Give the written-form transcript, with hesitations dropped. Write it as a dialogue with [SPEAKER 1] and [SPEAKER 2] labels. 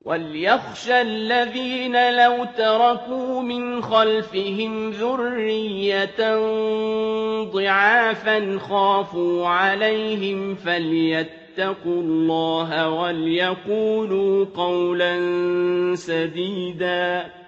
[SPEAKER 1] وَلْيَخْشَ الَّذِينَ لَوْ تَرَكُوا مِنْ خَلْفِهِمْ ذُرِّيَّةً ضِعَافًا خَافُوا عَلَيْهِمْ فَلْيَتَّقُوا اللَّهَ وَلْيَقُولُوا قَوْلًا سَدِيدًا